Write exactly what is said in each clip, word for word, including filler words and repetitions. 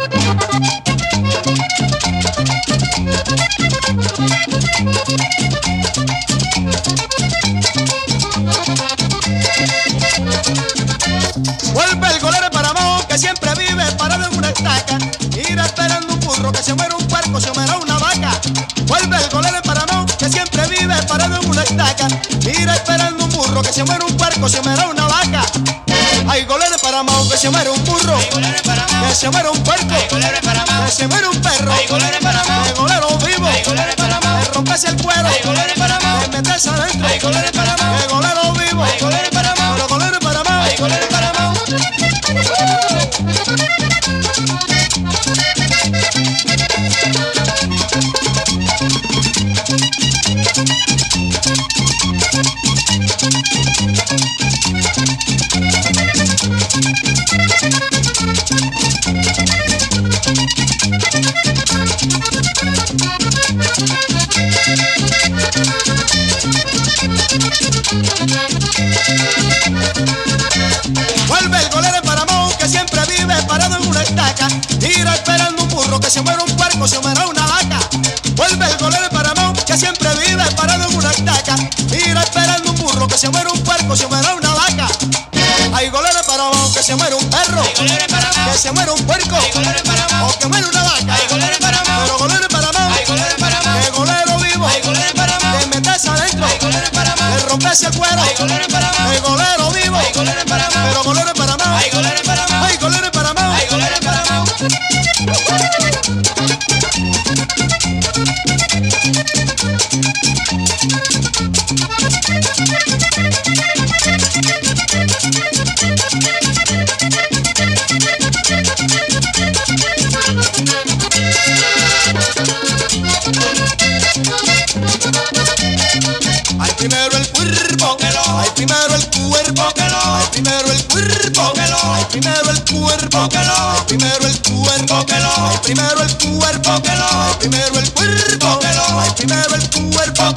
Vuelve el golero para Paramount que siempre vive parado en una estaca. Ir esperando un burro que se muera un puerco, se muera una vaca. Vuelve el golero para Paramount que siempre vive parado en una estaca. Ir esperando un burro que se muera un puerco, se muera una vaca. Hay golero para Paramount que se muera un burro, que se muera un puerco, que se muera un perro. Hay golero vivo, que rompese el cuero, que meterse adentro. Hay golero vivo, pero golero para Paramount. Vuelve el golero para Paramount que siempre vive parado en una estaca. Mira esperando un burro que se muera un puerco, se muera una vaca. Vuelve el golero para Paramount que siempre vive parado en una estaca. Mira esperando un burro que se muera un puerco, se muera una vaca. Hay golero para Paramount que se muera un perro, que se muera un puerco, o que muera una vaca. Pero golero para Paramount, que golero vivo, que meterse adentro, que rompese el cuero. Que golero vivo, pero golero para Paramount. Hay golero para Paramount. Hay primero el cuerpo, hay primero el cuerpo, hay primero el cuerpo, hay primero el cuerpo, hay primero el cuerpo, hay primero el cuerpo, hay primero el cuerpo, hay primero el cuerpo.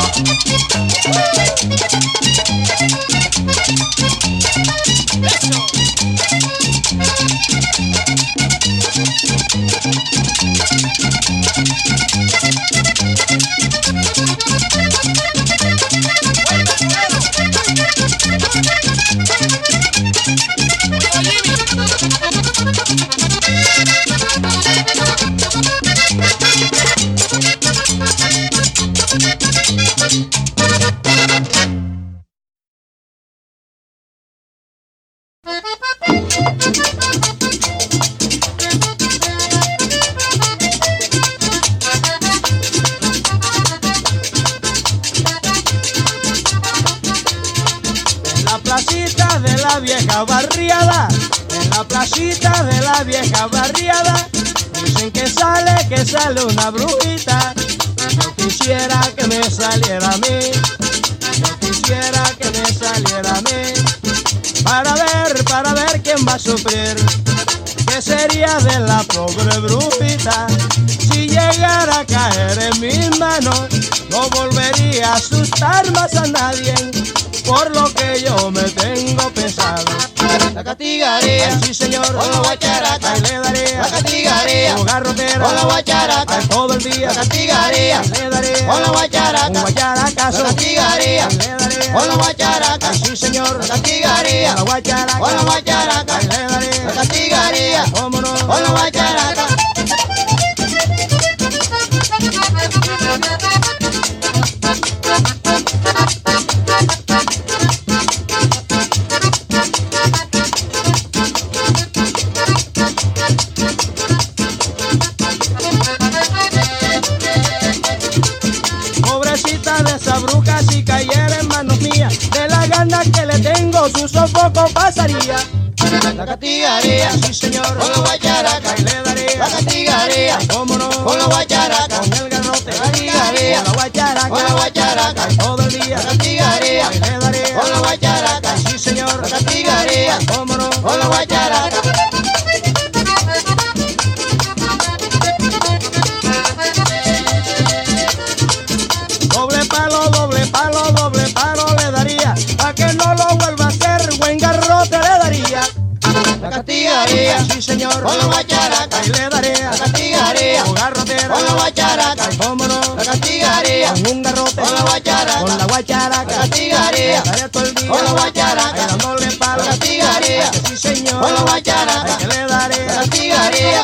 placita de la vieja barriada, en la placita de la vieja barriada, dicen que sale, que sale una brujita. Yo quisiera que me saliera a mí, yo quisiera que me saliera a mí, para ver, para ver quién va a sufrir. ¿Qué sería de la pobre brujita si llegara a caer en mis manos? No volvería a asustar más a nadie, por lo que yo me tengo pensado. La castigaría, ay, sí señor, con la guacharaca, ay, le daría, la castigaría, como garrotera, con la guacharaca, ay, todo el día, la castigaría, ay, le daría, con la guacharaca, un guacharacazo, la castigaría, ay, le daría, con la guacharaca, ay, sí señor, la castigaría, con la guacharaca, con la guacharaca, ay, le daría, la castigaría, cómo no, con la guacharaca. Pobrecita de esa bruja, si cayera en manos mías, de la gana que le tengo su sofoco pasaría. La castigaría, sí señor, con la guacharaca, ay, le daría, la castigaría, ay, cómo no, con la guacharaca, con el garrote, la castigaría, con la guacharaca, con la guacharaca, ay, todo el día, la castigaría, ay, le daría, con la guacharaca, ay, sí señor, la castigaría, ay, cómo no, con la guacharaca. doble palo, doble palo, doble palo le daría, pa' que no lo vuelva a hacer, buen garrote le daría. La castigaría, sí señor, con la guacharaca, ay, le guacharaca, Ay, cómo no, la castigaría. con un garrote, Con la guacharaca, con la guacharaca, la castigaría. estaría todo el día, Con la guacharaca, ay, dándole palo, la castigaría. ay, que sí señor, Con la guacharaca, ay, que le daré, la castigaría.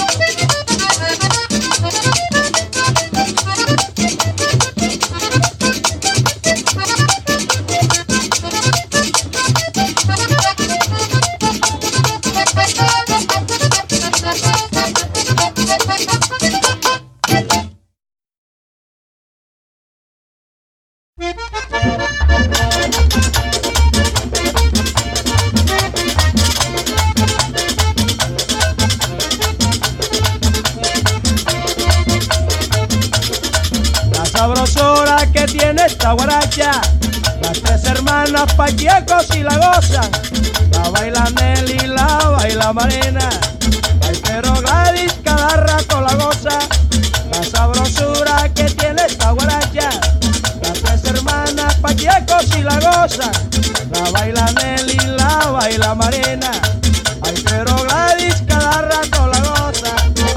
la sabrosura que tiene esta guaracha, las tres hermanas Pachecos y la gozan, la baila Nelly, la baila Marina, ay pero Gladys cada rato la goza, la sabrosura que tiene esta guaracha, las tres hermanas Pachecos y la gozan, la baila Nelly, la baila Marina, ay pero Gladys cada rato la goza.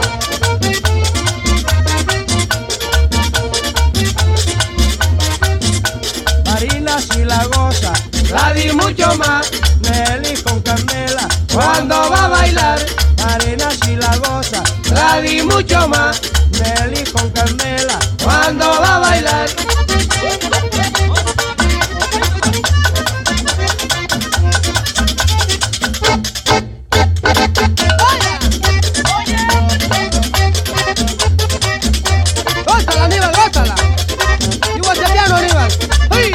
Marina si la goza, Gladys mucho más, Nelly con Carmela, cuando va a bailar. Marina si la goza, Gladys mucho más, Nelly con Carmela, cuando va a bailar. ¡Gózala, Aníbal, gózala! ¡Igual el piano, Aníbal! ¡Uy!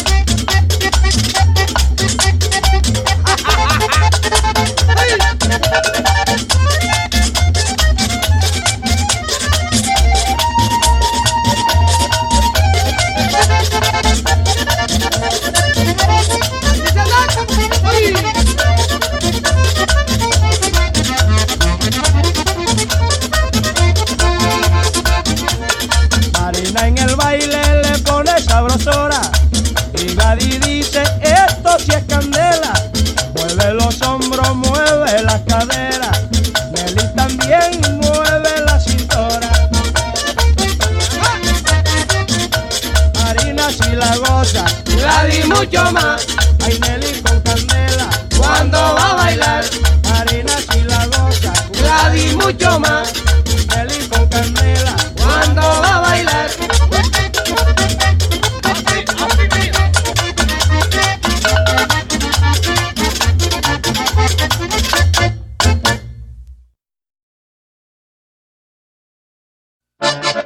Marina en el baile le pone sabrosora y Gladys dice esto sí es candela, mueve los hombros, mueve las caderas, Nelly también mueve la cintura. Marina si la goza, Gladys mucho más, ay Nelly con Candela, cuando va a bailar. Marina si la goza, Gladys mucho más, Nelly con Candela, cuando va a bailar. Thank you.